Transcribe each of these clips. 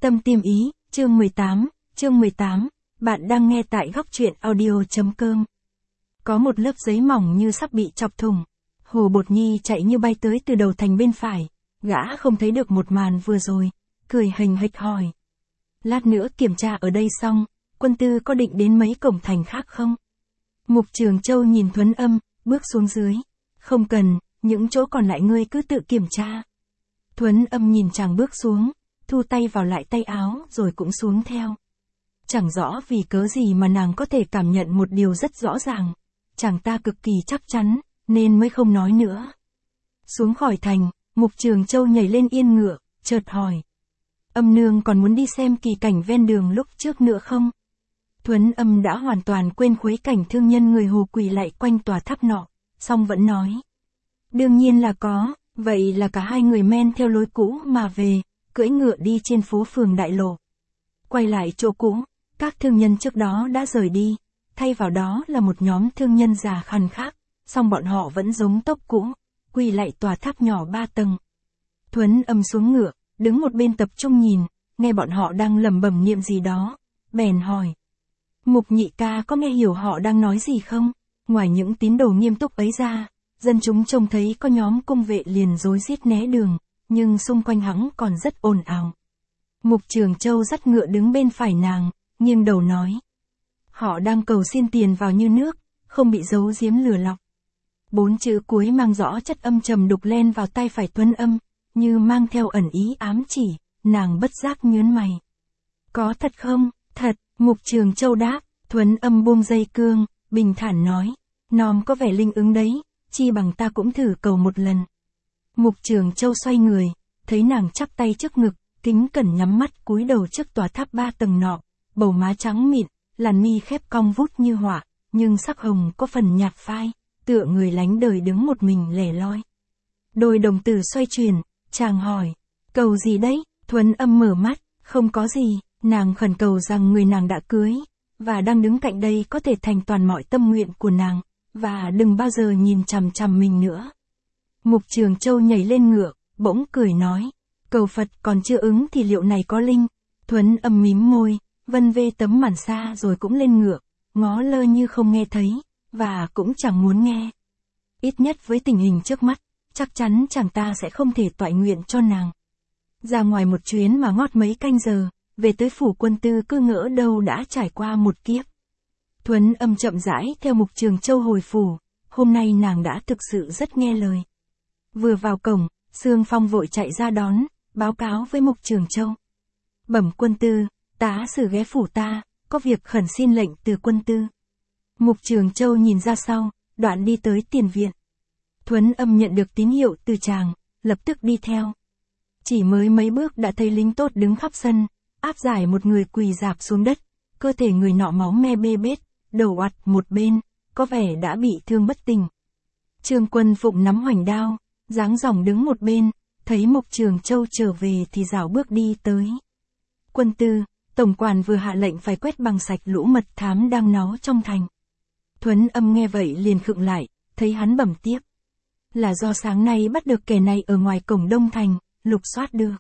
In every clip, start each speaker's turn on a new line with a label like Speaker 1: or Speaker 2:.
Speaker 1: Tâm Tim Ý, chương 18, bạn đang nghe tại góc truyện audio.com. Có một lớp giấy mỏng như sắp bị chọc thủng. Hồ Bột Nhi chạy như bay tới từ đầu thành bên phải, gã không thấy được một màn vừa rồi, cười hình hạch hỏi. Lát nữa kiểm tra ở đây xong, quân tư có định đến mấy cổng thành khác không? Mục Trường Châu nhìn Thuấn Âm, bước xuống dưới. Không cần, những chỗ còn lại ngươi cứ tự kiểm tra. Thuấn Âm nhìn chàng bước xuống, thu tay vào lại tay áo rồi cũng xuống theo. Chẳng rõ vì cớ gì mà nàng có thể cảm nhận một điều rất rõ ràng. Chàng ta cực kỳ chắc chắn, nên mới không nói nữa. Xuống khỏi thành, Mục Trường Châu nhảy lên yên ngựa, chợt hỏi. Âm nương còn muốn đi xem kỳ cảnh ven đường lúc trước nữa không? Thuấn Âm đã hoàn toàn quên khuấy cảnh thương nhân người Hồ quỳ lạy quanh tòa tháp nọ, song vẫn nói. Đương nhiên là có, vậy là cả hai người men theo lối cũ mà về, cưỡi ngựa đi trên phố phường Đại Lộ. Quay lại chỗ cũ, các thương nhân trước đó đã rời đi, thay vào đó là một nhóm thương nhân già khàn khác, song bọn họ vẫn giống tốc cũ, quỳ lạy tòa tháp nhỏ 3 tầng. Thuấn Âm xuống ngựa, đứng một bên tập trung nhìn, nghe bọn họ đang lẩm bẩm niệm gì đó, bèn hỏi. Mục nhị ca có nghe hiểu họ đang nói gì không? Ngoài những tín đồ nghiêm túc ấy ra, dân chúng trông thấy có nhóm cung vệ liền rối rít né đường, nhưng xung quanh hắn còn rất ồn ào. Mục Trường Châu dắt ngựa đứng bên phải nàng, nghiêng đầu nói. Họ đang cầu xin tiền vào như nước, không bị giấu giếm lừa lọc. 4 chữ cuối mang rõ chất âm trầm đục len vào tay phải Thuấn Âm, như mang theo ẩn ý ám chỉ, nàng bất giác nhướng mày. Có thật không? Thật, Mục Trường Châu đáp. Thuấn Âm buông dây cương, bình thản nói. Nom có vẻ linh ứng đấy, chi bằng ta cũng thử cầu một lần. Mục Trường Châu xoay người, thấy nàng chắp tay trước ngực, kính cẩn nhắm mắt cúi đầu trước tòa tháp 3 tầng nọ, bầu má trắng mịn, làn mi khép cong vút như họa, nhưng sắc hồng có phần nhạt phai, tựa người lánh đời đứng một mình lẻ loi. Đôi đồng tử xoay chuyển, chàng hỏi, cầu gì đấy? Thuấn Âm mở mắt, không có gì, nàng khẩn cầu rằng người nàng đã cưới, và đang đứng cạnh đây có thể thành toàn mọi tâm nguyện của nàng, và đừng bao giờ nhìn chằm chằm mình nữa. Mục Trường Châu nhảy lên ngựa, bỗng cười nói, cầu Phật còn chưa ứng thì liệu này có linh. Thuấn Âm mím môi, vân vê tấm màn xa rồi cũng lên ngựa, ngó lơ như không nghe thấy, và cũng chẳng muốn nghe. Ít nhất với tình hình trước mắt, chắc chắn chàng ta sẽ không thể toại nguyện cho nàng. Ra ngoài một chuyến mà ngót mấy canh giờ, về tới phủ quân tư cứ ngỡ đâu đã trải qua một kiếp. Thuấn Âm chậm rãi theo Mục Trường Châu hồi phủ, hôm nay nàng đã thực sự rất nghe lời. Vừa vào cổng, Sương Phong vội chạy ra đón, báo cáo với Mục Trường Châu. Bẩm quân tư, tá sử ghé phủ ta, có việc khẩn xin lệnh từ quân tư. Mục Trường Châu nhìn ra sau, đoạn đi tới tiền viện. Thuấn Âm nhận được tín hiệu từ chàng, lập tức đi theo. Chỉ mới mấy bước đã thấy lính tốt đứng khắp sân, áp giải một người quỳ rạp xuống đất, cơ thể người nọ máu me bê bết, đầu oặt một bên, có vẻ đã bị thương bất tỉnh. Trương Quân Phụng nắm hoành đao, dáng dỏng đứng một bên, thấy Mục Trường Châu trở về thì rảo bước đi tới. Quân tư, tổng quản vừa hạ lệnh phải quét bằng sạch lũ mật thám đang náu trong thành. Thuấn Âm nghe vậy liền khựng lại, thấy hắn bẩm tiếp. Là do sáng nay bắt được kẻ này ở ngoài cổng Đông Thành, lục soát được.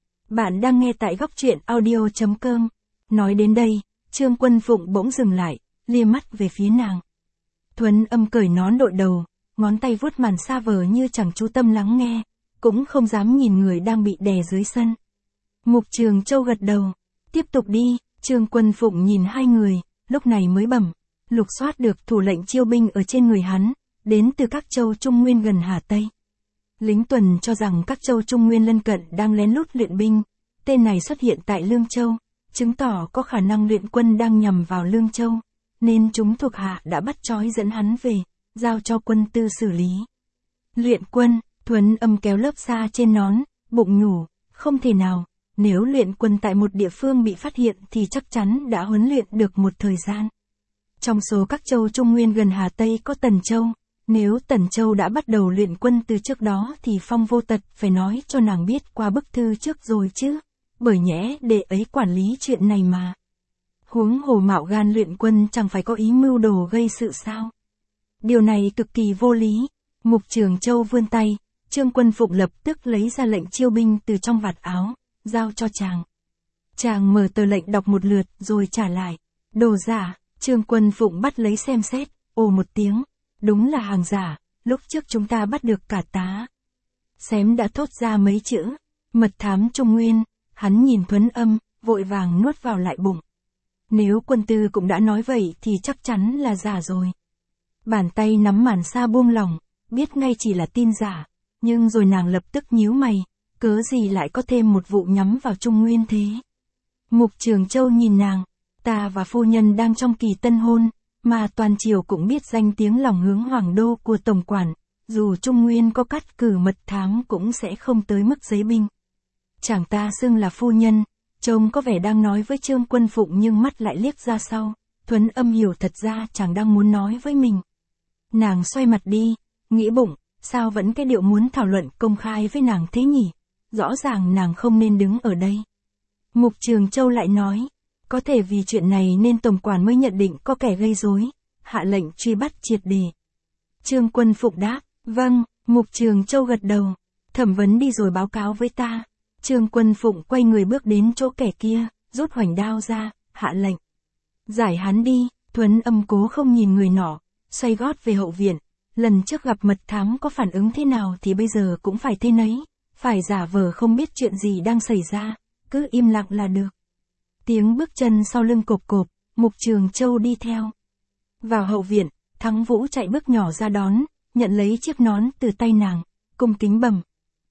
Speaker 1: Bạn đang nghe tại góc truyện audio.com. Nói đến đây, Trương Quân Phụng bỗng dừng lại, lia mắt về phía nàng. Thuấn Âm cởi nón đội đầu, ngón tay vuốt màn sa vờ như chẳng chú tâm lắng nghe, cũng không dám nhìn người đang bị đè dưới sân. Mục Trường Châu gật đầu, tiếp tục đi. Trương Quân Phụng nhìn hai người, lúc này mới bẩm, lục soát được thủ lệnh chiêu binh ở trên người hắn, đến từ các châu Trung Nguyên gần Hà Tây. Lính tuần cho rằng các châu Trung Nguyên lân cận đang lén lút luyện binh, tên này xuất hiện tại Lương Châu, chứng tỏ có khả năng luyện quân đang nhằm vào Lương Châu, nên chúng thuộc hạ đã bắt trói dẫn hắn về, giao cho quân tư xử lý. Luyện quân, Thuấn Âm kéo lớp sa trên nón, bụng nhủ, không thể nào, nếu luyện quân tại một địa phương bị phát hiện thì chắc chắn đã huấn luyện được một thời gian. Trong số các châu Trung Nguyên gần Hà Tây có Tần Châu, nếu Tần Châu đã bắt đầu luyện quân từ trước đó thì Phong Vô Tật phải nói cho nàng biết qua bức thư trước rồi chứ, bởi nhẽ đệ ấy quản lý chuyện này mà. Huống hồ mạo gan luyện quân chẳng phải có ý mưu đồ gây sự sao? Điều này cực kỳ vô lý. Mục Trường Châu vươn tay, Trương Quân Phụng lập tức lấy ra lệnh chiêu binh từ trong vạt áo, giao cho chàng. Chàng mở tờ lệnh đọc một lượt rồi trả lại. Đồ giả, Trương Quân Phụng bắt lấy xem xét, ồ một tiếng. Đúng là hàng giả, lúc trước chúng ta bắt được cả tá. Xém đã thốt ra mấy chữ, mật thám Trung Nguyên, hắn nhìn Thuấn Âm, vội vàng nuốt vào lại bụng. Nếu Quân Tư cũng đã nói vậy thì chắc chắn là giả rồi. Bàn tay nắm màn sa buông lỏng, biết ngay chỉ là tin giả, nhưng rồi nàng lập tức nhíu mày, cớ gì lại có thêm một vụ nhắm vào Trung Nguyên thế. Mục Trường Châu nhìn nàng, ta và phu nhân đang trong kỳ tân hôn, mà toàn triều cũng biết danh tiếng lòng hướng hoàng đô của tổng quản, dù Trung Nguyên có cắt cử mật thám cũng sẽ không tới mức giấy binh. Chàng ta xưng là phu nhân, trông có vẻ đang nói với Trương Quân Phụng nhưng mắt lại liếc ra sau, Thuấn Âm hiểu thật ra chàng đang muốn nói với mình. Nàng xoay mặt đi, nghĩ bụng, sao vẫn cái điệu muốn thảo luận công khai với nàng thế nhỉ, rõ ràng nàng không nên đứng ở đây. Mục Trường Châu lại nói, có thể vì chuyện này nên tổng quản mới nhận định có kẻ gây rối, hạ lệnh truy bắt triệt để. Trương Quân Phụng đáp, vâng. Mục Trường Châu gật đầu, thẩm vấn đi rồi báo cáo với ta. Trương Quân Phụng quay người bước đến chỗ kẻ kia, rút hoành đao ra, hạ lệnh. Giải hắn đi. Thuấn Âm cố không nhìn người nọ, xoay gót về hậu viện. Lần trước gặp mật thám có phản ứng thế nào thì bây giờ cũng phải thế nấy, phải giả vờ không biết chuyện gì đang xảy ra, cứ im lặng là được. Tiếng bước chân sau lưng cộp cộp, Mục Trường Châu đi theo. Vào hậu viện, Thắng Vũ chạy bước nhỏ ra đón, nhận lấy chiếc nón từ tay nàng, cung kính bẩm.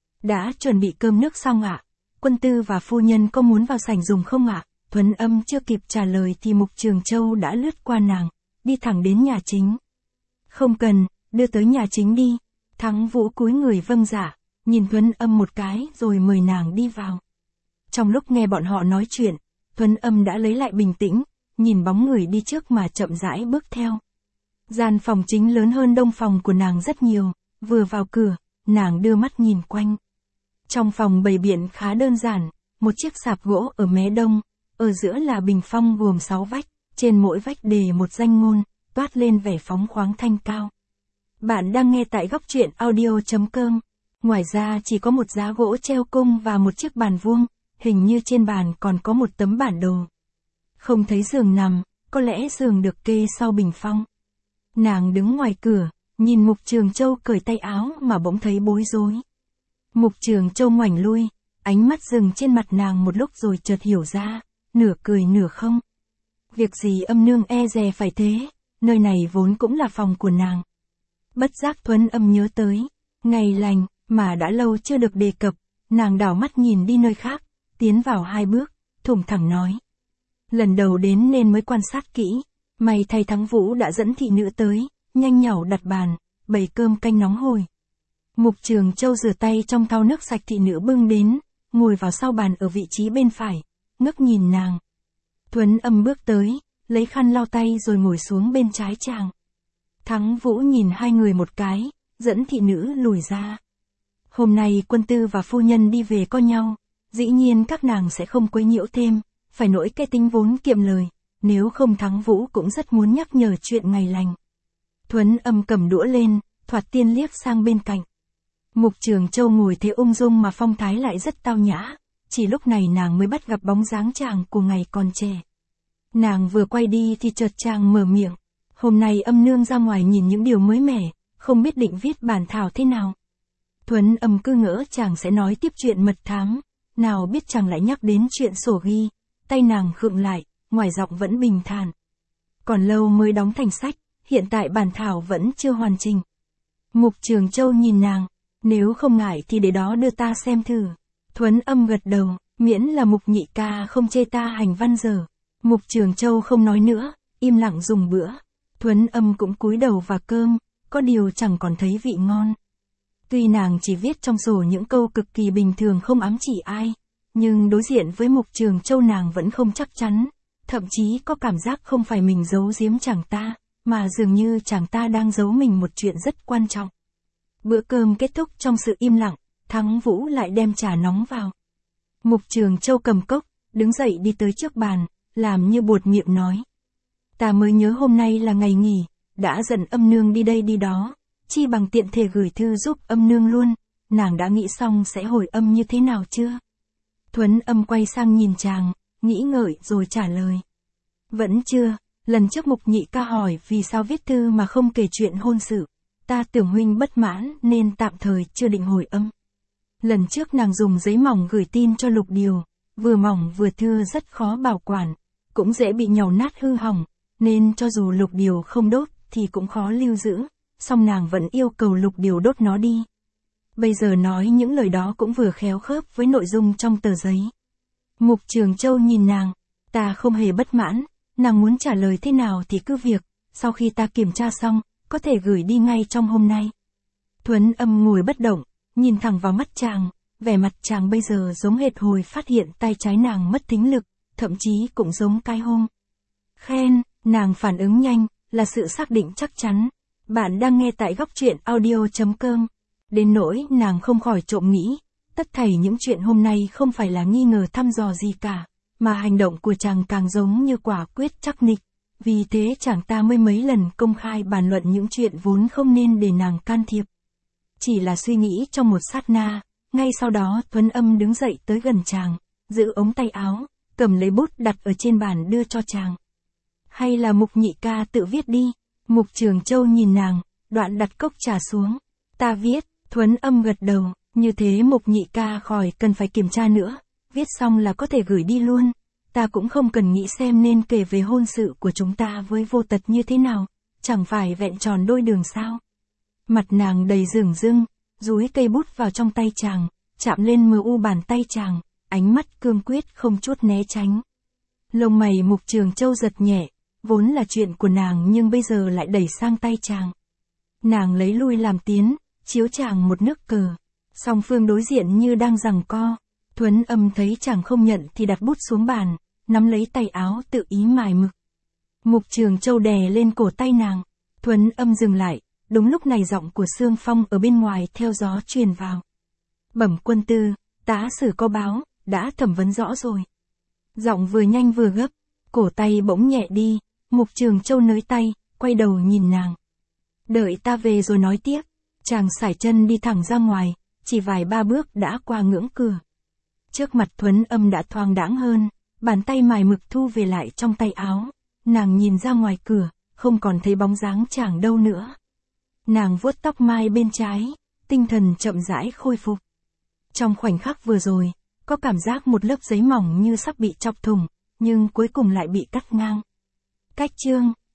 Speaker 1: Đã chuẩn bị cơm nước xong ạ? Quân Tư và phu nhân có muốn vào sảnh dùng không ạ? Thuấn Âm chưa kịp trả lời thì Mục Trường Châu đã lướt qua nàng, đi thẳng đến nhà chính. Không cần, đưa tới nhà chính đi. Thắng Vũ cúi người vâng dạ, nhìn Thuấn Âm một cái rồi mời nàng đi vào. Trong lúc nghe bọn họ nói chuyện, Thuấn Âm đã lấy lại bình tĩnh, nhìn bóng người đi trước mà chậm rãi bước theo. Gian phòng chính lớn hơn đông phòng của nàng rất nhiều, vừa vào cửa, nàng đưa mắt nhìn quanh. Trong phòng bày biện khá đơn giản, một chiếc sạp gỗ ở mé đông, ở giữa là bình phong gồm 6 vách, trên mỗi vách đề một danh ngôn, toát lên vẻ phóng khoáng thanh cao. Bạn đang nghe tại góc truyện audio.com. Ngoài ra chỉ có một giá gỗ treo cung và một chiếc bàn vuông, hình như trên bàn còn có một tấm bản đồ. Không thấy giường nằm, có lẽ giường được kê sau bình phong. Nàng đứng ngoài cửa, nhìn Mục Trường Châu cởi tay áo mà bỗng thấy bối rối. Mục Trường Châu ngoảnh lui, ánh mắt dừng trên mặt nàng một lúc rồi chợt hiểu ra, nửa cười nửa không. Việc gì Âm nương e dè phải thế, nơi này vốn cũng là phòng của nàng. Bất giác Thuấn Âm nhớ tới, ngày lành, mà đã lâu chưa được đề cập, nàng đảo mắt nhìn đi nơi khác, tiến vào 2 bước, thủng thẳng nói. Lần đầu đến nên mới quan sát kỹ, may thay Thắng Vũ đã dẫn thị nữ tới, nhanh nhảu đặt bàn, bày cơm canh nóng hổi. Mục Trường Châu rửa tay trong thau nước sạch thị nữ bưng đến, ngồi vào sau bàn ở vị trí bên phải, ngước nhìn nàng. Thuấn Âm bước tới, lấy khăn lau tay rồi ngồi xuống bên trái chàng. Thắng Vũ nhìn hai người một cái, dẫn thị nữ lùi ra. Hôm nay Quân Tư và phu nhân đi về có nhau, dĩ nhiên các nàng sẽ không quấy nhiễu thêm, phải nổi cái tính vốn kiệm lời, nếu không Thắng Vũ cũng rất muốn nhắc nhở chuyện ngày lành. Thuấn Âm cầm đũa lên, thoạt tiên liếc sang bên cạnh. Mục Trường Châu ngồi thế ung dung mà phong thái lại rất tao nhã, chỉ lúc này nàng mới bắt gặp bóng dáng chàng của ngày còn trẻ. Nàng vừa quay đi thì chợt chàng mở miệng, hôm nay Âm nương ra ngoài nhìn những điều mới mẻ, không biết định viết bản thảo thế nào. Thuấn Âm cứ ngỡ chàng sẽ nói tiếp chuyện mật thám, nào biết chàng lại nhắc đến chuyện sổ ghi, tay nàng khựng lại, ngoài giọng vẫn bình thản. Còn lâu mới đóng thành sách, hiện tại bản thảo vẫn chưa hoàn chỉnh. Mục Trường Châu nhìn nàng, nếu không ngại thì để đó đưa ta xem thử. Thuấn Âm gật đầu, miễn là Mục nhị ca không chê ta hành văn dở. Mục Trường Châu không nói nữa, im lặng dùng bữa. Thuấn Âm cũng cúi đầu vào cơm, có điều chẳng còn thấy vị ngon. Tuy nàng chỉ viết trong sổ những câu cực kỳ bình thường không ám chỉ ai, nhưng đối diện với Mục Trường Châu nàng vẫn không chắc chắn, thậm chí có cảm giác không phải mình giấu giếm chàng ta, mà dường như chàng ta đang giấu mình một chuyện rất quan trọng. Bữa cơm kết thúc trong sự im lặng, Thắng Vũ lại đem trà nóng vào. Mục Trường Châu cầm cốc, đứng dậy đi tới trước bàn, làm như buột miệng nói. Ta mới nhớ hôm nay là ngày nghỉ, đã dặn Âm nương đi đây đi đó, chi bằng tiện thể gửi thư giúp Âm nương luôn, nàng đã nghĩ xong sẽ hồi âm như thế nào chưa? Thuấn Âm quay sang nhìn chàng, nghĩ ngợi rồi trả lời. Vẫn chưa, lần trước Mục Nhị ca hỏi vì sao viết thư mà không kể chuyện hôn sự. Ta tưởng huynh bất mãn nên tạm thời chưa định hồi âm. Lần trước nàng dùng giấy mỏng gửi tin cho Lục Điều, vừa mỏng vừa thưa rất khó bảo quản, cũng dễ bị nhàu nát hư hỏng, nên cho dù Lục Điều không đốt thì cũng khó lưu giữ, song nàng vẫn yêu cầu Lục Điều đốt nó đi. Bây giờ nói những lời đó cũng vừa khéo khớp với nội dung trong tờ giấy. Mục Trường Châu nhìn nàng, ta không hề bất mãn, nàng muốn trả lời thế nào thì cứ việc, sau khi ta kiểm tra xong, có thể gửi đi ngay trong hôm nay. Thuấn Âm ngồi bất động, nhìn thẳng vào mắt chàng, vẻ mặt chàng bây giờ giống hệt hồi phát hiện tay trái nàng mất thính lực, thậm chí cũng giống cái hôm. Khen, nàng phản ứng nhanh, là sự xác định chắc chắn. Bạn đang nghe tại góc truyện audio.com. Đến nỗi nàng không khỏi trộm nghĩ, tất thảy những chuyện hôm nay không phải là nghi ngờ thăm dò gì cả, mà hành động của chàng càng giống như quả quyết chắc nịch. Vì thế chàng ta mới mấy lần công khai bàn luận những chuyện vốn không nên để nàng can thiệp. Chỉ là suy nghĩ trong một sát na, ngay sau đó Thuấn Âm đứng dậy tới gần chàng, giữ ống tay áo, cầm lấy bút đặt ở trên bàn đưa cho chàng. Hay là Mục Nhị ca tự viết đi. Mục Trường Châu nhìn nàng, đoạn đặt cốc trà xuống. Ta viết. Thuấn Âm gật đầu, như thế Mục Nhị ca khỏi cần phải kiểm tra nữa, viết xong là có thể gửi đi luôn. Ta cũng không cần nghĩ xem nên kể về hôn sự của chúng ta với Vô Tật như thế nào, chẳng phải vẹn tròn đôi đường sao. Mặt nàng đầy rừng rưng, dúi cây bút vào trong tay chàng, chạm lên mờ u bàn tay chàng, ánh mắt cương quyết không chút né tránh. Lông mày Mục Trường Châu giật nhẹ, vốn là chuyện của nàng nhưng bây giờ lại đẩy sang tay chàng. Nàng lấy lui làm tiến, chiếu chàng một nước cờ, song phương đối diện như đang giằng co. Thuấn Âm thấy chàng không nhận thì đặt bút xuống bàn, nắm lấy tay áo tự ý mài mực. Mục Trường Châu đè lên cổ tay nàng, Thuấn Âm dừng lại, đúng lúc này giọng của Sương Phong ở bên ngoài theo gió truyền vào. Bẩm quân tư, tá sử có báo, đã thẩm vấn rõ rồi. Giọng vừa nhanh vừa gấp, cổ tay bỗng nhẹ đi, Mục Trường Châu nới tay, quay đầu nhìn nàng. Đợi ta về rồi nói tiếp. Chàng sải chân đi thẳng ra ngoài, chỉ vài ba bước đã qua ngưỡng cửa. Trước mặt Thuấn Âm đã thoáng đãng hơn, bàn tay mài mực thu về lại trong tay áo. Nàng nhìn ra ngoài cửa, không còn thấy bóng dáng chàng đâu nữa. Nàng vuốt tóc mai bên trái, tinh thần chậm rãi khôi phục. Trong khoảnh khắc vừa rồi, có cảm giác một lớp giấy mỏng như sắp bị chọc thủng, nhưng cuối cùng lại bị cắt ngang. Cách chương